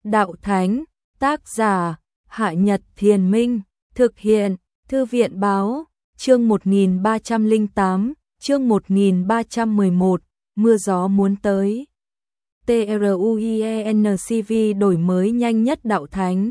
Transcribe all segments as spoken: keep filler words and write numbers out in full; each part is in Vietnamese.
Đạo Thánh, tác giả, Hạ Nhật Thiền Minh, thực hiện, Thư viện Báo, chương một nghìn ba trăm lẻ tám, chương một nghìn ba trăm mười một, mưa gió muốn tới. TRUIENCV đổi mới nhanh nhất Đạo Thánh.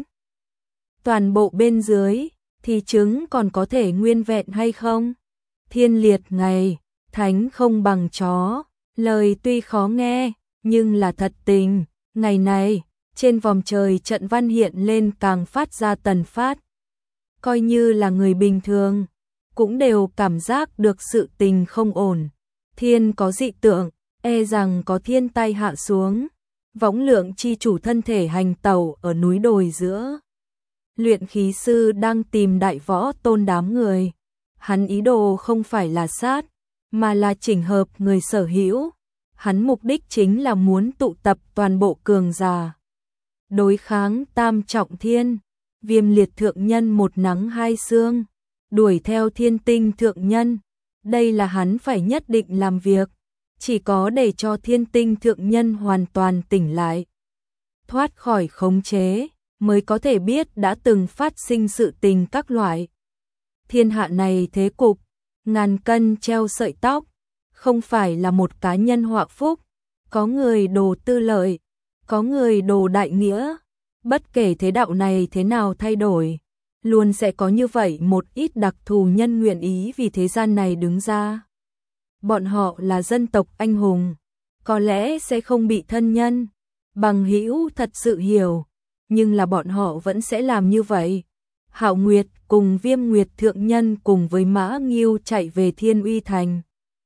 Toàn bộ bên dưới, thì trứng còn có thể nguyên vẹn hay không? Thiên liệt ngày, thánh không bằng chó, lời tuy khó nghe, nhưng là thật tình. Ngày này, trên vòm trời trận văn hiện lên càng phát ra tần phát. Coi như là người bình thường, cũng đều cảm giác được sự tình không ổn. Thiên có dị tượng, e rằng có thiên tai hạ xuống. Võng Lượng chi chủ thân thể hành tẩu ở núi đồi giữa. Luyện khí sư đang tìm Đại Võ Tôn đám người. Hắn ý đồ không phải là sát, mà là chỉnh hợp người sở hữu. Hắn mục đích chính là muốn tụ tập toàn bộ cường giả. Đối kháng tam trọng thiên, Viêm liệt thượng nhân một nắng hai sương, đuổi theo thiên tinh thượng nhân. Đây là hắn phải nhất định làm việc, chỉ có để cho thiên tinh thượng nhân hoàn toàn tỉnh lại, thoát khỏi khống chế, mới có thể biết đã từng phát sinh sự tình các loại. Thiên hạ này thế cục, ngàn cân treo sợi tóc, không phải là một cá nhân họa phúc, có người đồ tư lợi, có người đồ đại nghĩa. Bất kể thế đạo này thế nào thay đổi, luôn sẽ có như vậy một ít đặc thù nhân nguyện ý vì thế gian này đứng ra. Bọn họ là dân tộc anh hùng, có lẽ sẽ không bị thân nhân, bằng hữu thật sự hiểu, nhưng là bọn họ vẫn sẽ làm như vậy. Hạo Nguyệt cùng Viêm Nguyệt thượng nhân cùng với Mã Nghiêu chạy về Thiên Uy Thành.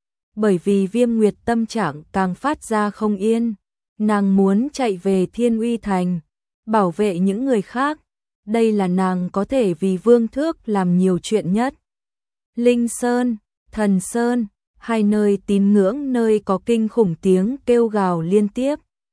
Bởi vì Viêm Nguyệt tâm trạng càng phát ra không yên, nàng muốn chạy về Thiên Uy Thành, bảo vệ những người khác. Đây là nàng có thể vì Vương Thước làm nhiều chuyện nhất. Linh Sơn, Thần Sơn, hai nơi tín ngưỡng nơi có kinh khủng tiếng kêu gào liên tiếp.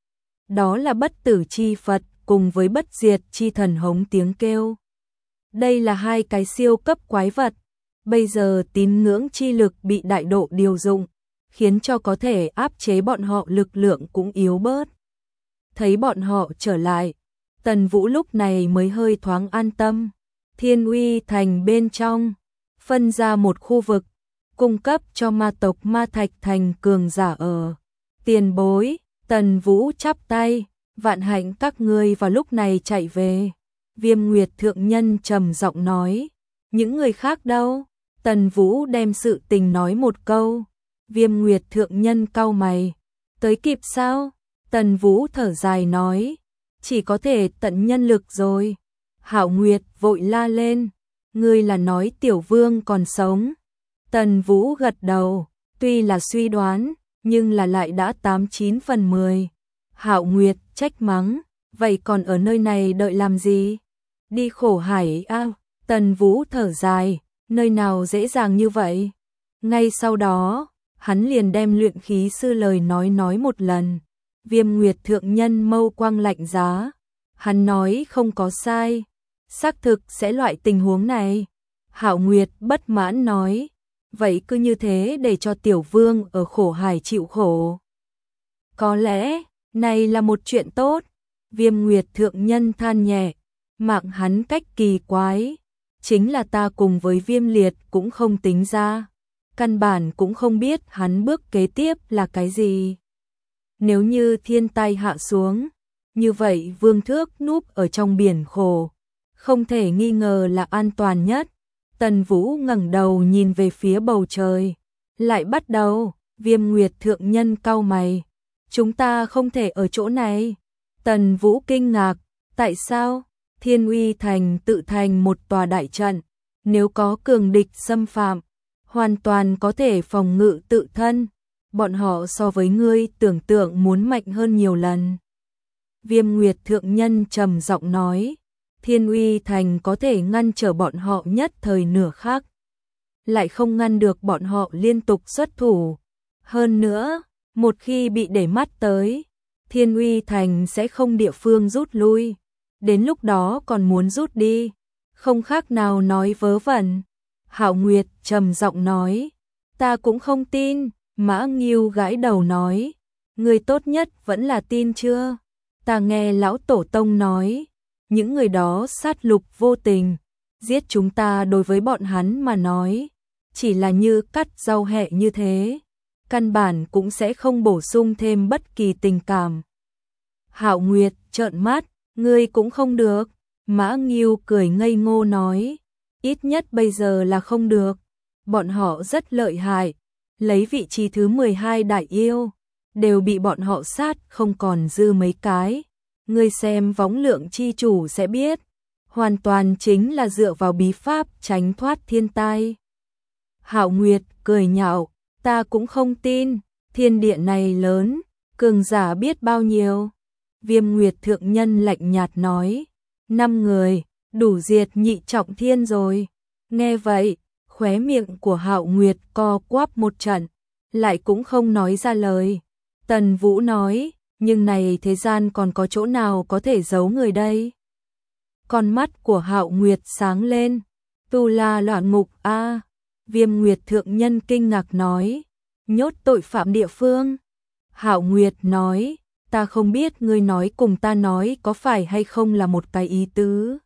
Đó là Bất Tử chi Phật cùng với Bất Diệt chi thần hống tiếng kêu. Đây là hai cái siêu cấp quái vật. Bây giờ tín ngưỡng chi lực bị đại độ điều dụng, khiến cho có thể áp chế bọn họ lực lượng cũng yếu bớt. Thấy bọn họ trở lại, Tần Vũ lúc này mới hơi thoáng an tâm. Thiên Uy Thành bên trong, phân ra một khu vực, cung cấp cho ma tộc Ma Thạch Thành cường giả ở. Tiền bối, Tần Vũ chắp tay, vạn hạnh các ngươi vào lúc này chạy về. Viêm Nguyệt thượng nhân trầm giọng nói, những người khác đâu? Tần Vũ đem sự tình nói một câu. Viêm Nguyệt thượng nhân cau mày, tới kịp sao? Tần Vũ thở dài nói, chỉ có thể tận nhân lực rồi. Hạo Nguyệt vội la lên, ngươi là nói Tiểu Vương còn sống? Tần Vũ gật đầu, tuy là suy đoán, nhưng là lại đã tám chín phần mười. Hạo Nguyệt trách mắng, vậy còn ở nơi này đợi làm gì? Đi khổ hải a. Tần Vũ thở dài, nơi nào dễ dàng như vậy? Ngay sau đó, hắn liền đem luyện khí sư lời nói nói một lần. Viêm Nguyệt thượng nhân mâu quang lạnh giá, hắn nói không có sai, xác thực sẽ loại tình huống này. Hạo Nguyệt bất mãn nói, vậy cứ như thế để cho Tiểu Vương ở khổ hải chịu khổ. Có lẽ, này là một chuyện tốt. Viêm Nguyệt thượng nhân than nhẹ, mạng hắn cách kỳ quái, chính là ta cùng với Viêm Liệt cũng không tính ra, căn bản cũng không biết hắn bước kế tiếp là cái gì. Nếu như thiên tai hạ xuống, như vậy Vương Thước núp ở trong biển khổ, không thể nghi ngờ là an toàn nhất. Tần Vũ ngẩng đầu nhìn về phía bầu trời, lại bắt đầu. Viêm Nguyệt thượng nhân cau mày, chúng ta không thể ở chỗ này. Tần Vũ kinh ngạc, tại sao? Thiên Uy Thành tự thành một tòa đại trận, nếu có cường địch xâm phạm, hoàn toàn có thể phòng ngự tự thân. Bọn họ so với ngươi tưởng tượng muốn mạnh hơn nhiều lần. Viêm Nguyệt thượng nhân trầm giọng nói, Thiên Uy Thành có thể ngăn trở bọn họ nhất thời nửa khắc, lại không ngăn được bọn họ liên tục xuất thủ. Hơn nữa, một khi bị để mắt tới, Thiên Uy Thành sẽ không địa phương rút lui. Đến lúc đó còn muốn rút đi, không khác nào nói vớ vẩn. Hạo Nguyệt trầm giọng nói, ta cũng không tin. Mã Nghiêu gãi đầu nói, người tốt nhất vẫn là tin chưa? Ta nghe lão tổ tông nói, những người đó sát lục vô tình, giết chúng ta đối với bọn hắn mà nói, chỉ là như cắt rau hẹ như thế, căn bản cũng sẽ không bổ sung thêm bất kỳ tình cảm. Hạo Nguyệt trợn mắt, ngươi cũng không được. Mã Ngưu cười ngây ngô nói, ít nhất bây giờ là không được. Bọn họ rất lợi hại, lấy vị trí thứ mười hai đại yêu, đều bị bọn họ sát không còn dư mấy cái. Ngươi xem võng lượng chi chủ sẽ biết, hoàn toàn chính là dựa vào bí pháp tránh thoát thiên tai. Hạo Nguyệt cười nhạo, ta cũng không tin, thiên địa này lớn, cường giả biết bao nhiêu. Viêm Nguyệt thượng nhân lạnh nhạt nói, năm người, đủ diệt nhị trọng thiên rồi. Nghe vậy, khóe miệng của Hạo Nguyệt co quắp một trận, lại cũng không nói ra lời. Tần Vũ nói, nhưng này thế gian còn có chỗ nào có thể giấu người đây? Con mắt của Hạo Nguyệt sáng lên, tu la loạn ngục a. À. Viêm Nguyệt thượng nhân kinh ngạc nói, nhốt tội phạm địa phương. Hạo Nguyệt nói, ta không biết ngươi nói cùng ta nói có phải hay không là một cái ý tứ.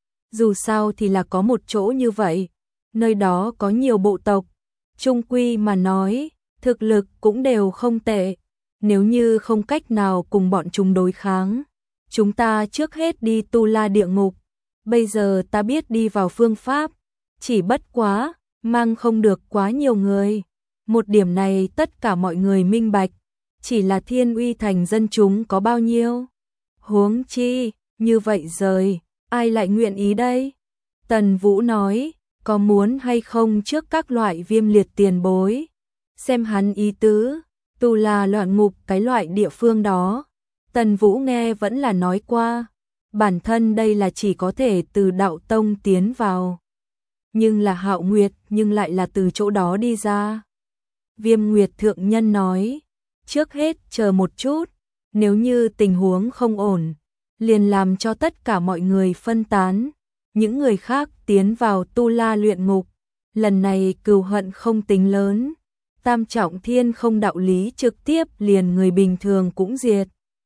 Dù sao thì là có một chỗ như vậy, nơi đó có nhiều bộ tộc, chung quy mà nói, thực lực cũng đều không tệ. Nếu như không cách nào cùng bọn chúng đối kháng, chúng ta trước hết đi tu la địa ngục. Bây giờ ta biết đi vào phương pháp, chỉ bất quá, mang không được quá nhiều người. Một điểm này tất cả mọi người minh bạch, chỉ là Thiên Uy thành dân chúng có bao nhiêu. Huống chi, như vậy rồi, ai lại nguyện ý đây? Tần Vũ nói, có muốn hay không trước các loại viêm liệt tiền bối. Xem hắn ý tứ, tu la loạn ngục cái loại địa phương đó. Tần Vũ nghe vẫn là nói qua, bản thân đây là chỉ có thể từ đạo tông tiến vào. Nhưng là Hạo Nguyệt, nhưng lại là từ chỗ đó đi ra. Viêm Nguyệt thượng nhân nói, trước hết chờ một chút, nếu như tình huống không ổn, liền làm cho tất cả mọi người phân tán, những người khác tiến vào tu la luyện ngục. Lần này cừu hận không tính lớn, tam trọng thiên không đạo lý trực tiếp liền người bình thường cũng diệt.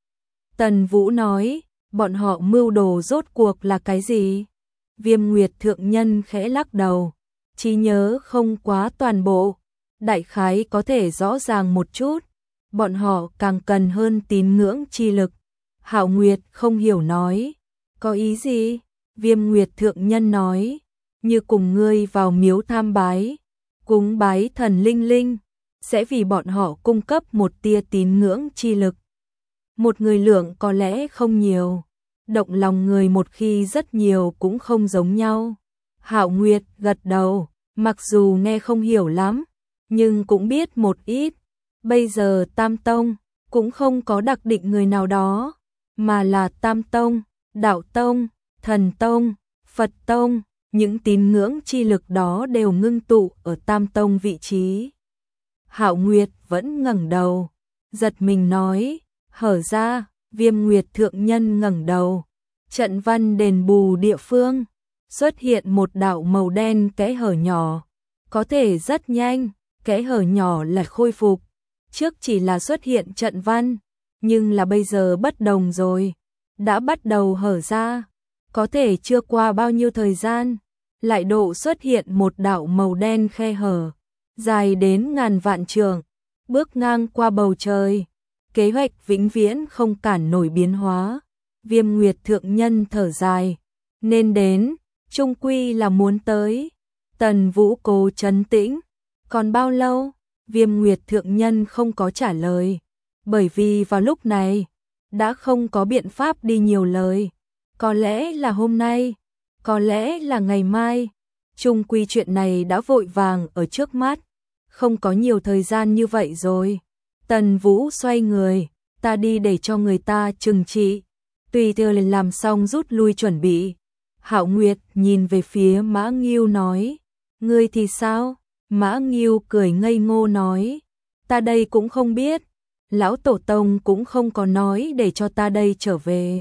Tần Vũ nói, bọn họ mưu đồ rốt cuộc là cái gì? Viêm Nguyệt thượng nhân khẽ lắc đầu, trí nhớ không quá toàn bộ, đại khái có thể rõ ràng một chút, bọn họ càng cần hơn tín ngưỡng chi lực. Hạo Nguyệt không hiểu nói, có ý gì? Viêm Nguyệt thượng nhân nói, như cùng ngươi vào miếu tham bái, cúng bái thần linh linh, sẽ vì bọn họ cung cấp một tia tín ngưỡng chi lực. Một người lượng có lẽ không nhiều, động lòng người một khi rất nhiều cũng không giống nhau. Hạo Nguyệt gật đầu, mặc dù nghe không hiểu lắm, nhưng cũng biết một ít. Bây giờ Tam Tông cũng không có đặc định người nào đó, mà là Tam Tông, Đạo Tông, Thần Tông, Phật Tông, những tín ngưỡng chi lực đó đều ngưng tụ ở Tam Tông vị trí. Hạo Nguyệt vẫn ngẩng đầu, giật mình nói, hở ra. Viêm Nguyệt thượng nhân ngẩng đầu, trận văn đền bù địa phương, xuất hiện một đạo màu đen kẽ hở nhỏ, có thể rất nhanh, kẽ hở nhỏ lại khôi phục. Trước chỉ là xuất hiện trận văn, nhưng là bây giờ bất đồng rồi, đã bắt đầu hở ra, có thể chưa qua bao nhiêu thời gian, lại độ xuất hiện một đạo màu đen khe hở, dài đến ngàn vạn trượng, bước ngang qua bầu trời. Kế hoạch vĩnh viễn không cản nổi biến hóa. Viêm Nguyệt thượng nhân thở dài, nên đến, chung quy là muốn tới. Tần Vũ cố trấn tĩnh, còn bao lâu? Viêm Nguyệt thượng nhân không có trả lời, bởi vì vào lúc này đã không có biện pháp đi nhiều lời. Có lẽ là hôm nay, có lẽ là ngày mai, chung quy chuyện này đã vội vàng ở trước mắt, không có nhiều thời gian như vậy rồi. Tần Vũ xoay người, ta đi để cho người ta trừng trị. Tùy theo liền làm xong rút lui chuẩn bị. Hạo Nguyệt nhìn về phía Mã Ngưu nói, ngươi thì sao? Mã Ngưu cười ngây ngô nói, ta đây cũng không biết, lão tổ tông cũng không có nói để cho ta đây trở về.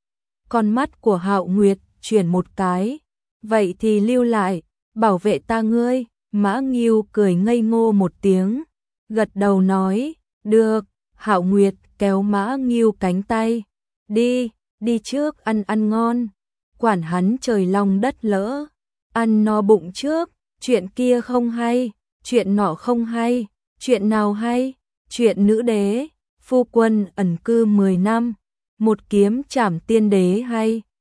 Con mắt của Hạo Nguyệt chuyển một cái, vậy thì lưu lại, bảo vệ ta ngươi. Mã Ngưu cười ngây ngô một tiếng, gật đầu nói, được. Hạo Nguyệt kéo Mã Ngưu cánh tay, Đi, đi trước ăn ăn ngon, quản hắn trời long đất lỡ, ăn no bụng trước, chuyện kia không hay, chuyện nọ không hay, chuyện nào hay, chuyện nữ đế, phu quân ẩn cư mười năm, một kiếm trảm tiên đế hay.